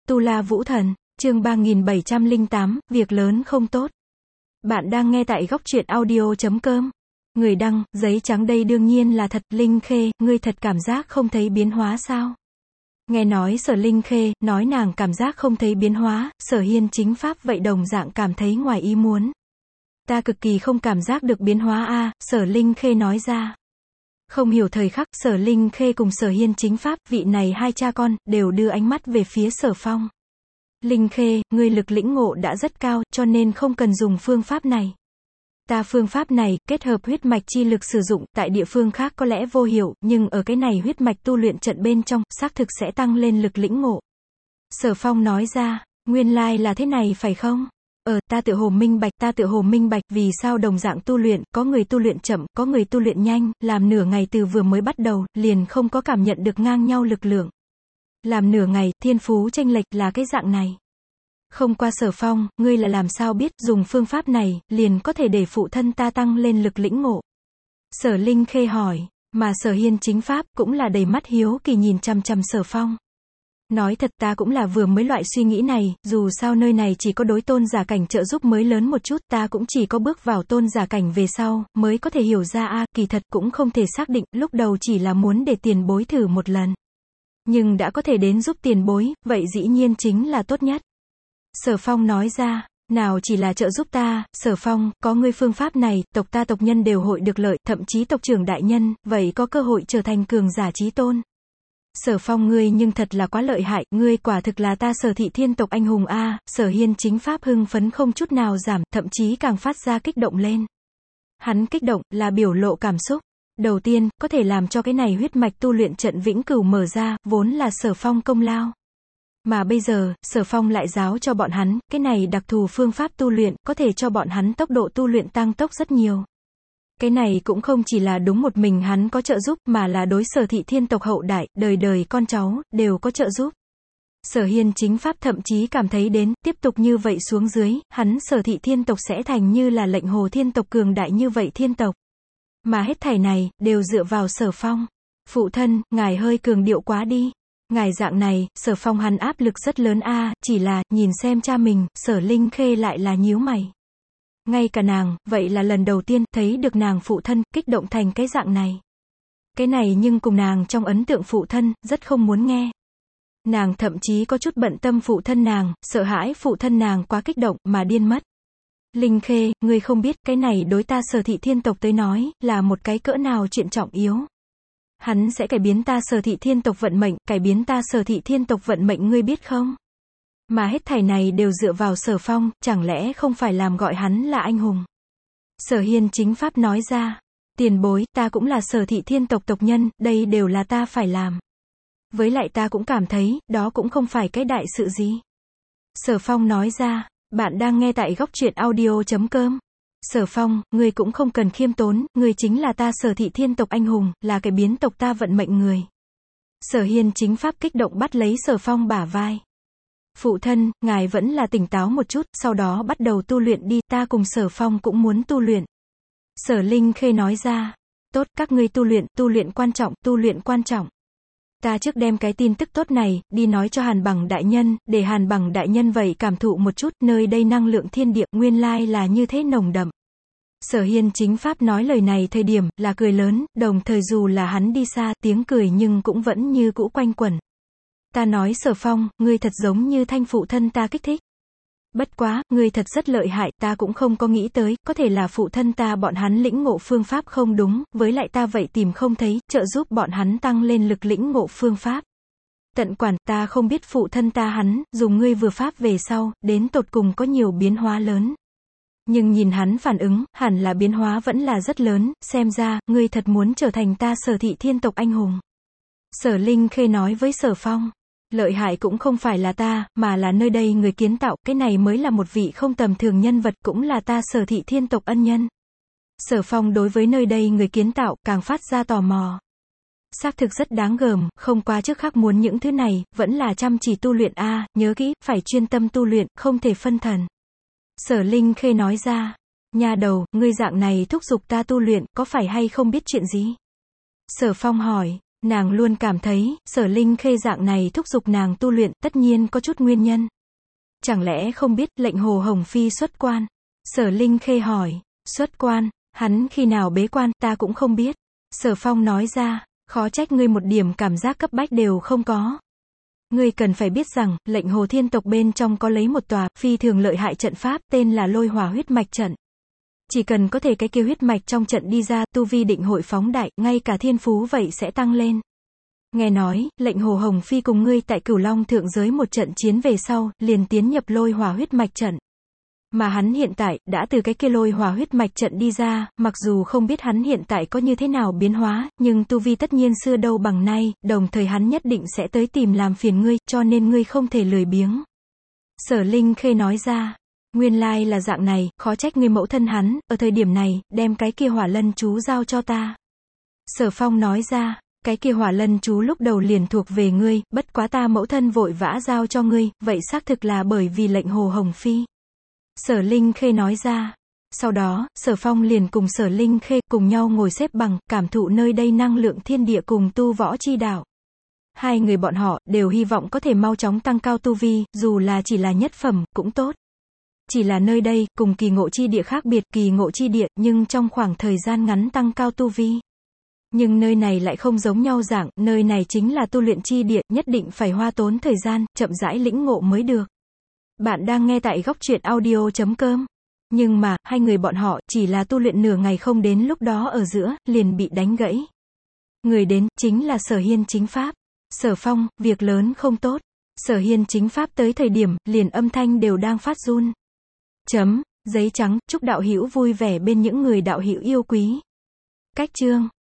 Tu La Vũ Thần, chương 3708, việc lớn không tốt. Bạn đang nghe tại góc truyện audio.com. Người đăng, giấy trắng đây đương nhiên là thật. Linh Khê, ngươi thật cảm giác không thấy biến hóa sao? Nghe nói Sở Linh Khê, nói nàng cảm giác không thấy biến hóa, Sở Hiên chính pháp vậy đồng dạng cảm thấy ngoài ý muốn. Ta cực kỳ không cảm giác được biến hóa a, Sở Linh Khê nói ra. Không hiểu thời khắc, Sở Linh Khê cùng Sở Hiên chính pháp, vị này hai cha con, đều đưa ánh mắt về phía Sở Phong. Linh Khê, ngươi lực lĩnh ngộ đã rất cao, cho nên không cần dùng phương pháp này. Ta phương pháp này, kết hợp huyết mạch chi lực sử dụng, tại địa phương khác có lẽ vô hiệu, nhưng ở cái này huyết mạch tu luyện trận bên trong, xác thực sẽ tăng lên lực lĩnh ngộ. Sở Phong nói ra, nguyên lai là thế này phải không? Ta tự hồ minh bạch, vì sao đồng dạng tu luyện, có người tu luyện chậm, có người tu luyện nhanh, làm nửa ngày từ vừa mới bắt đầu, liền không có cảm nhận được ngang nhau lực lượng. Làm nửa ngày, thiên phú chênh lệch là cái dạng này. Không qua Sở Phong, ngươi là làm sao biết, dùng phương pháp này, liền có thể để phụ thân ta tăng lên lực lĩnh ngộ. Sở Linh Khê hỏi, mà Sở Hiên chính pháp, cũng là đầy mắt hiếu kỳ nhìn chằm chằm Sở Phong. Nói thật ta cũng là vừa mới loại suy nghĩ này, dù sao nơi này chỉ có đối tôn giả cảnh trợ giúp mới lớn một chút, ta cũng chỉ có bước vào tôn giả cảnh về sau, mới có thể hiểu ra kỳ thật cũng không thể xác định, lúc đầu chỉ là muốn để tiền bối thử một lần. Nhưng đã có thể đến giúp tiền bối, vậy dĩ nhiên chính là tốt nhất. Sở Phong nói ra, nào chỉ là trợ giúp ta, Sở Phong, có ngươi phương pháp này, tộc ta tộc nhân đều hội được lợi, thậm chí tộc trưởng đại nhân, vậy có cơ hội trở thành cường giả chí tôn. Sở Phong ngươi nhưng thật là quá lợi hại, ngươi quả thực là ta Sở thị thiên tộc anh hùng a. Sở Hiên chính pháp hưng phấn không chút nào giảm, thậm chí càng phát ra kích động lên. Hắn kích động, là biểu lộ cảm xúc. Đầu tiên, có thể làm cho cái này huyết mạch tu luyện trận vĩnh cửu mở ra, vốn là Sở Phong công lao. Mà bây giờ, Sở Phong lại giáo cho bọn hắn, cái này đặc thù phương pháp tu luyện, có thể cho bọn hắn tốc độ tu luyện tăng tốc rất nhiều. Cái này cũng không chỉ là đúng một mình hắn có trợ giúp, mà là đối Sở thị thiên tộc hậu đại, đời đời con cháu, đều có trợ giúp. Sở Hiên chính pháp thậm chí cảm thấy đến, tiếp tục như vậy xuống dưới, hắn Sở thị thiên tộc sẽ thành như là lệnh hồ thiên tộc cường đại như vậy thiên tộc. Mà hết thảy này, đều dựa vào Sở Phong. Phụ thân, ngài hơi cường điệu quá đi. Ngài dạng này, Sở Phong hắn áp lực rất lớn chỉ là, nhìn xem cha mình, Sở Linh Khê lại là nhíu mày. Ngay cả nàng, vậy là lần đầu tiên, thấy được nàng phụ thân, kích động thành cái dạng này. Cái này nhưng cùng nàng trong ấn tượng phụ thân, rất không muốn nghe. Nàng thậm chí có chút bận tâm phụ thân nàng, sợ hãi phụ thân nàng quá kích động, mà điên mất. Linh Khê, ngươi không biết, cái này đối ta Sở thị thiên tộc tới nói, là một cái cỡ nào chuyện trọng yếu. Hắn sẽ cải biến ta Sở thị thiên tộc vận mệnh, cải biến ta Sở thị thiên tộc vận mệnh ngươi biết không? Mà hết thảy này đều dựa vào Sở Phong, chẳng lẽ không phải làm gọi hắn là anh hùng? Sở Hiên chính pháp nói ra, tiền bối, ta cũng là Sở thị thiên tộc tộc nhân, đây đều là ta phải làm. Với lại ta cũng cảm thấy, đó cũng không phải cái đại sự gì. Sở Phong nói ra, bạn đang nghe tại góc truyện audio.com. Sở Phong, ngươi cũng không cần khiêm tốn, ngươi chính là ta Sở thị thiên tộc anh hùng, là cái biến tộc ta vận mệnh người. Sở Hiên chính pháp kích động bắt lấy Sở Phong bả vai. Phụ thân, ngài vẫn là tỉnh táo một chút, sau đó bắt đầu tu luyện đi, ta cùng Sở Phong cũng muốn tu luyện. Sở Linh Khê nói ra, tốt, các ngươi tu luyện quan trọng. Ta trước đem cái tin tức tốt này, đi nói cho Hàn Bằng đại nhân, để Hàn Bằng đại nhân vậy cảm thụ một chút, nơi đây năng lượng thiên địa, nguyên lai là như thế nồng đậm. Sở Hiên chính pháp nói lời này thời điểm, là cười lớn, đồng thời dù là hắn đi xa, tiếng cười nhưng cũng vẫn như cũ quanh quẩn. Ta nói Sở Phong, ngươi thật giống như thanh phụ thân ta kích thích. Bất quá, ngươi thật rất lợi hại, ta cũng không có nghĩ tới, có thể là phụ thân ta bọn hắn lĩnh ngộ phương pháp không đúng, với lại ta vậy tìm không thấy, trợ giúp bọn hắn tăng lên lực lĩnh ngộ phương pháp. Tận quản, ta không biết phụ thân ta hắn, dùng ngươi vừa pháp về sau, đến tột cùng có nhiều biến hóa lớn. Nhưng nhìn hắn phản ứng, hẳn là biến hóa vẫn là rất lớn, xem ra, ngươi thật muốn trở thành ta Sở thị thiên tộc anh hùng. Sở Linh Khê nói với Sở Phong. Lợi hại cũng không phải là ta, mà là nơi đây người kiến tạo, cái này mới là một vị không tầm thường nhân vật, cũng là ta Sở thị thiên tộc ân nhân. Sở Phong đối với nơi đây người kiến tạo, càng phát ra tò mò. Xác thực rất đáng gờm, không qua trước khác muốn những thứ này, vẫn là chăm chỉ tu luyện nhớ kỹ, phải chuyên tâm tu luyện, không thể phân thần. Sở Linh Khê nói ra, nha đầu, ngươi dạng này thúc giục ta tu luyện, có phải hay không biết chuyện gì? Sở Phong hỏi, Nàng luôn cảm thấy, Sở Linh Khê dạng này thúc giục nàng tu luyện, tất nhiên có chút nguyên nhân. Chẳng lẽ không biết, lệnh Hồ Hồng Phi xuất quan? Sở Linh Khê hỏi, xuất quan, hắn khi nào bế quan, ta cũng không biết. Sở Phong nói ra, khó trách ngươi một điểm cảm giác cấp bách đều không có. Ngươi cần phải biết rằng, lệnh Hồ Thiên tộc bên trong có lấy một tòa, phi thường lợi hại trận pháp, tên là Lôi Hỏa huyết mạch trận. Chỉ cần có thể cái kia huyết mạch trong trận đi ra, tu vi định hội phóng đại, ngay cả thiên phú vậy sẽ tăng lên. Nghe nói, lệnh Hồ Hồng Phi cùng ngươi tại Cửu Long thượng giới một trận chiến về sau, liền tiến nhập Lôi Hỏa huyết mạch trận. Mà hắn hiện tại, đã từ cái kia Lôi Hỏa huyết mạch trận đi ra, mặc dù không biết hắn hiện tại có như thế nào biến hóa, nhưng tu vi tất nhiên xưa đâu bằng nay, đồng thời hắn nhất định sẽ tới tìm làm phiền ngươi, cho nên ngươi không thể lười biếng. Sở Linh Khê nói ra, nguyên lai là dạng này, khó trách ngươi mẫu thân hắn, ở thời điểm này, đem cái kia Hỏa Lân chú giao cho ta. Sở Phong nói ra, cái kia Hỏa Lân chú lúc đầu liền thuộc về ngươi, bất quá ta mẫu thân vội vã giao cho ngươi, vậy xác thực là bởi vì lệnh Hồ Hồng Phi. Sở Linh Khê nói ra. Sau đó, Sở Phong liền cùng Sở Linh Khê cùng nhau ngồi xếp bằng, cảm thụ nơi đây năng lượng thiên địa cùng tu võ chi đạo. Hai người bọn họ đều hy vọng có thể mau chóng tăng cao tu vi, dù là chỉ là nhất phẩm, cũng tốt. Chỉ là nơi đây, cùng kỳ ngộ chi địa khác biệt, kỳ ngộ chi địa, nhưng trong khoảng thời gian ngắn tăng cao tu vi. Nhưng nơi này lại không giống nhau dạng, nơi này chính là tu luyện chi địa, nhất định phải hoa tốn thời gian, chậm rãi lĩnh ngộ mới được. Bạn đang nghe tại Góc Truyện Audio.com. Nhưng mà, hai người bọn họ, chỉ là tu luyện nửa ngày không đến lúc đó ở giữa, liền bị đánh gãy. Người đến, chính là Sở Hiên chính pháp. Sở Phong, việc lớn không tốt. Sở Hiên chính pháp tới thời điểm, liền âm thanh đều đang phát run. Giấy trắng, chúc đạo hữu vui vẻ bên những người đạo hữu yêu quý. Cách chương.